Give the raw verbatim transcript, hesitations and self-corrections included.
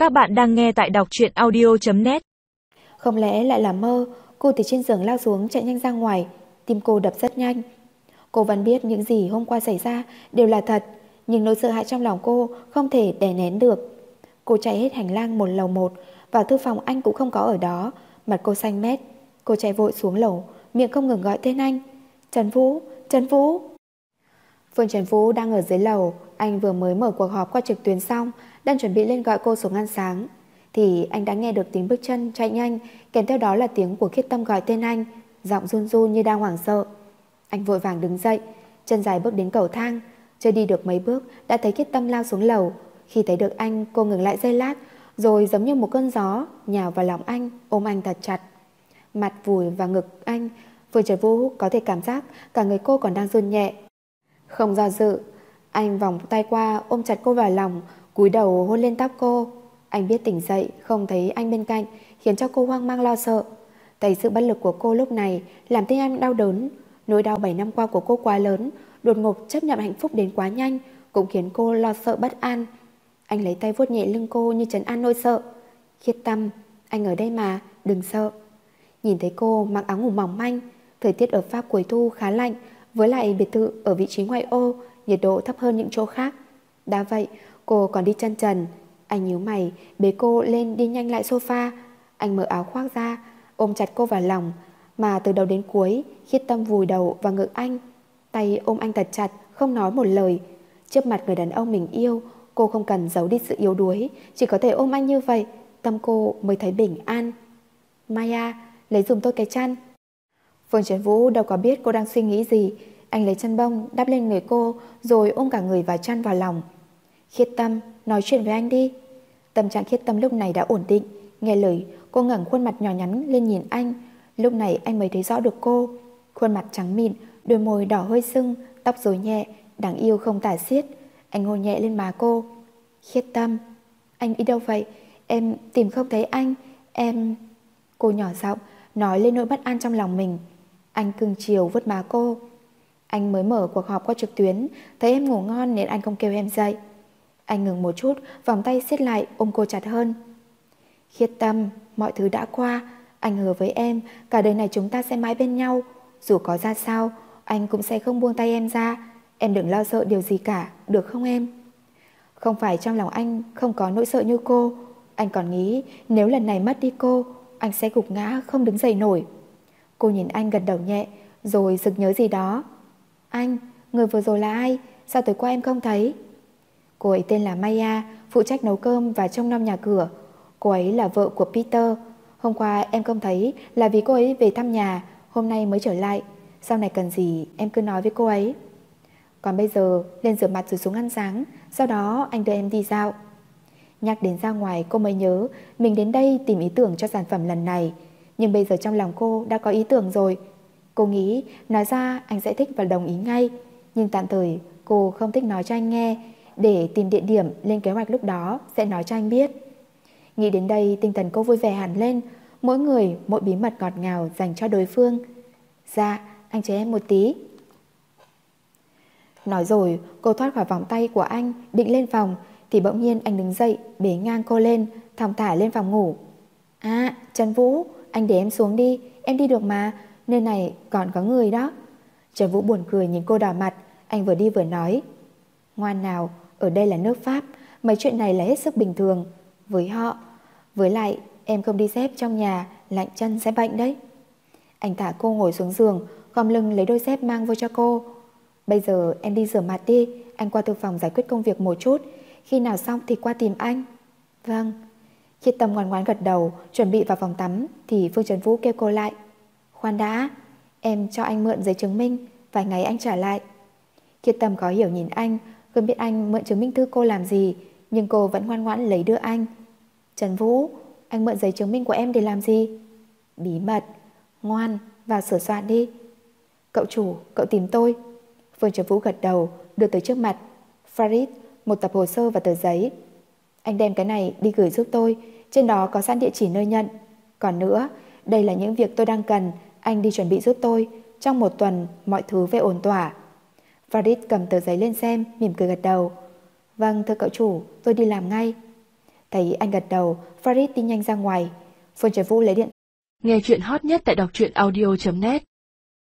Các bạn đang nghe tại đọc truyện audio chấm net. Không lẽ lại là mơ? Cô từ trên giường lao xuống chạy nhanh ra ngoài. Tim cô đập rất nhanh. Cô vẫn biết những gì hôm qua xảy ra đều là thật, nhưng nỗi sợ hãi trong lòng cô không thể đè nén được. Cô chạy hết hành lang một lầu một, vào thư phòng anh cũng không có ở đó. Mặt cô xanh mét. Cô chạy vội xuống lầu, miệng không ngừng gọi tên anh. Trần Vũ, Trần Vũ. Phương Trần Vũ đang ở dưới lầu. Anh vừa mới mở cuộc họp qua trực tuyến xong, đang chuẩn bị lên gọi cô xuống ăn sáng, thì anh đã nghe được tiếng bước chân chạy nhanh, kèm theo đó là tiếng của Khiết Tâm gọi tên anh, giọng run run như đang hoảng sợ. Anh vội vàng đứng dậy, chân dài bước đến cầu thang. Chưa đi được mấy bước đã thấy Khiết Tâm lao xuống lầu. Khi thấy được anh, cô ngừng lại giây lát, rồi giống như một cơn gió nhào vào lòng anh, ôm anh thật chặt. Mặt vùi vào ngực anh, Phương Trần Vũ có thể cảm giác cả người cô còn đang run nhẹ. Không do dự, anh vòng tay qua ôm chặt cô vào lòng, cúi đầu hôn lên tóc cô. Anh biết tỉnh dậy không thấy anh bên cạnh khiến cho cô hoang mang lo sợ. Thấy sự bất lực của cô lúc này làm tim anh đau đớn. Nỗi đau bảy năm qua của cô quá lớn, đột ngột chấp nhận hạnh phúc đến quá nhanh cũng khiến cô lo sợ bất an. Anh lấy tay vuốt nhẹ lưng cô như trấn an nỗi sợ. Khiết Tâm, anh ở đây mà, đừng sợ. Nhìn thấy cô mặc áo ngủ mỏng manh. Thời tiết ở Pháp cuối thu khá lạnh, với lại biệt thự ở vị trí ngoại ô, nhiệt độ thấp hơn những chỗ khác. Đã vậy cô còn đi chân trần. Anh nhíu mày bế cô lên đi nhanh lại sofa. Anh mở áo khoác ra, ôm chặt cô vào lòng. Mà từ đầu đến cuối Khiết Tâm vùi đầu vào ngực anh, tay ôm anh thật chặt, không nói một lời. Trước mặt người đàn ông mình yêu, cô không cần giấu đi sự yếu đuối, chỉ có thể ôm anh như vậy, tâm cô mới thấy bình an. Maya, lấy giùm tôi cái chăn. Phương Trấn Vũ đâu có biết cô đang suy nghĩ gì. Anh lấy chăn bông đắp lên người cô, rồi ôm cả người vào chăn vào lòng. Khiết Tâm, nói chuyện với anh đi. Tâm trạng Khiết Tâm lúc này đã ổn định. Nghe lời, cô ngẩng khuôn mặt nhỏ nhắn lên nhìn anh. Lúc này anh mới thấy rõ được cô. Khuôn mặt trắng mịn, đôi môi đỏ hơi sưng, tóc rối nhẹ, đáng yêu không tả xiết. Anh hôn nhẹ lên má cô. Khiết Tâm, anh đi đâu vậy? Em tìm không thấy anh. Em... Cô nhỏ giọng nói lên nỗi bất an trong lòng mình. Anh cưng chiều vuốt má cô. Anh mới mở cuộc họp qua trực tuyến, thấy em ngủ ngon nên anh không kêu em dậy. Anh ngừng một chút, vòng tay siết lại ôm cô chặt hơn. Khiết Tâm, mọi thứ đã qua. Anh hứa với em, cả đời này chúng ta sẽ mãi bên nhau. Dù có ra sao, anh cũng sẽ không buông tay em ra. Em đừng lo sợ điều gì cả, được không em? Không phải trong lòng anh không có nỗi sợ như cô. Anh còn nghĩ nếu lần này mất đi cô, anh sẽ gục ngã không đứng dậy nổi. Cô nhìn anh gật đầu nhẹ, rồi sực nhớ gì đó. Anh, người vừa rồi là ai? Sao tối qua em không thấy? Cô ấy tên là Maya, phụ trách nấu cơm và trông nom nhà cửa. Cô ấy là vợ của Peter. Hôm qua em không thấy là vì cô ấy về thăm nhà, hôm nay mới trở lại. Sau này cần gì em cứ nói với cô ấy. Còn bây giờ lên rửa mặt rồi xuống ăn sáng, sau đó anh đưa em đi dạo. Nhắc đến ra ngoài cô mới nhớ mình đến đây tìm ý tưởng cho sản phẩm lần này. Nhưng bây giờ trong lòng cô đã có ý tưởng rồi. Cô nghĩ nói ra anh sẽ thích và đồng ý ngay. Nhưng tạm thời cô không thích nói cho anh nghe. Để tìm địa điểm lên kế hoạch lúc đó sẽ nói cho anh biết. Nghĩ đến đây tinh thần cô vui vẻ hẳn lên. Mỗi người mỗi bí mật ngọt ngào dành cho đối phương. Dạ, anh chờ em một tí. Nói rồi cô thoát khỏi vòng tay của anh, định lên phòng, thì bỗng nhiên anh đứng dậy bế ngang cô lên, thong thả lên phòng ngủ. À, Trần Vũ, anh để em xuống đi, em đi được mà, nơi này còn có người đó. Trần Vũ buồn cười nhìn cô đỏ mặt. Anh vừa đi vừa nói, ngoan nào, ở đây là nước Pháp, mấy chuyện này là hết sức bình thường với họ. Với lại em không đi dép trong nhà, lạnh chân sẽ bệnh đấy. Anh thả cô ngồi xuống giường, khom lưng lấy đôi dép mang vô cho cô. Bây giờ em đi rửa mặt đi, anh qua thư phòng giải quyết công việc một chút, khi nào xong thì qua tìm anh. Vâng. Khiết Tâm ngoan ngoãn gật đầu, chuẩn bị vào phòng tắm thì Phương Trần Vũ kêu cô lại. Khoan đã, em cho anh mượn giấy chứng minh, vài ngày anh trả lại. Khiết Tâm có hiểu nhìn anh, không biết anh mượn chứng minh thư cô làm gì, nhưng cô vẫn ngoan ngoãn lấy đưa anh. Trần Vũ, anh mượn giấy chứng minh của em để làm gì? Bí mật. Ngoan, vào sửa soạn đi. Cậu chủ, cậu tìm tôi. Phương Trần Vũ gật đầu, đưa tới trước mặt Farid một tập hồ sơ và tờ giấy. Anh đem cái này đi gửi giúp tôi, trên đó có sẵn địa chỉ nơi nhận. Còn nữa, đây là những việc tôi đang cần, anh đi chuẩn bị giúp tôi. Trong một tuần mọi thứ về ổn thỏa. Farid cầm tờ giấy lên xem, mỉm cười gật đầu. Vâng thưa cậu chủ, tôi đi làm ngay. Thấy anh gật đầu, Farid đi nhanh ra ngoài. Phương Trời Vũ lấy điện. Nghe chuyện hot nhất tại đọc truyện audio chấm net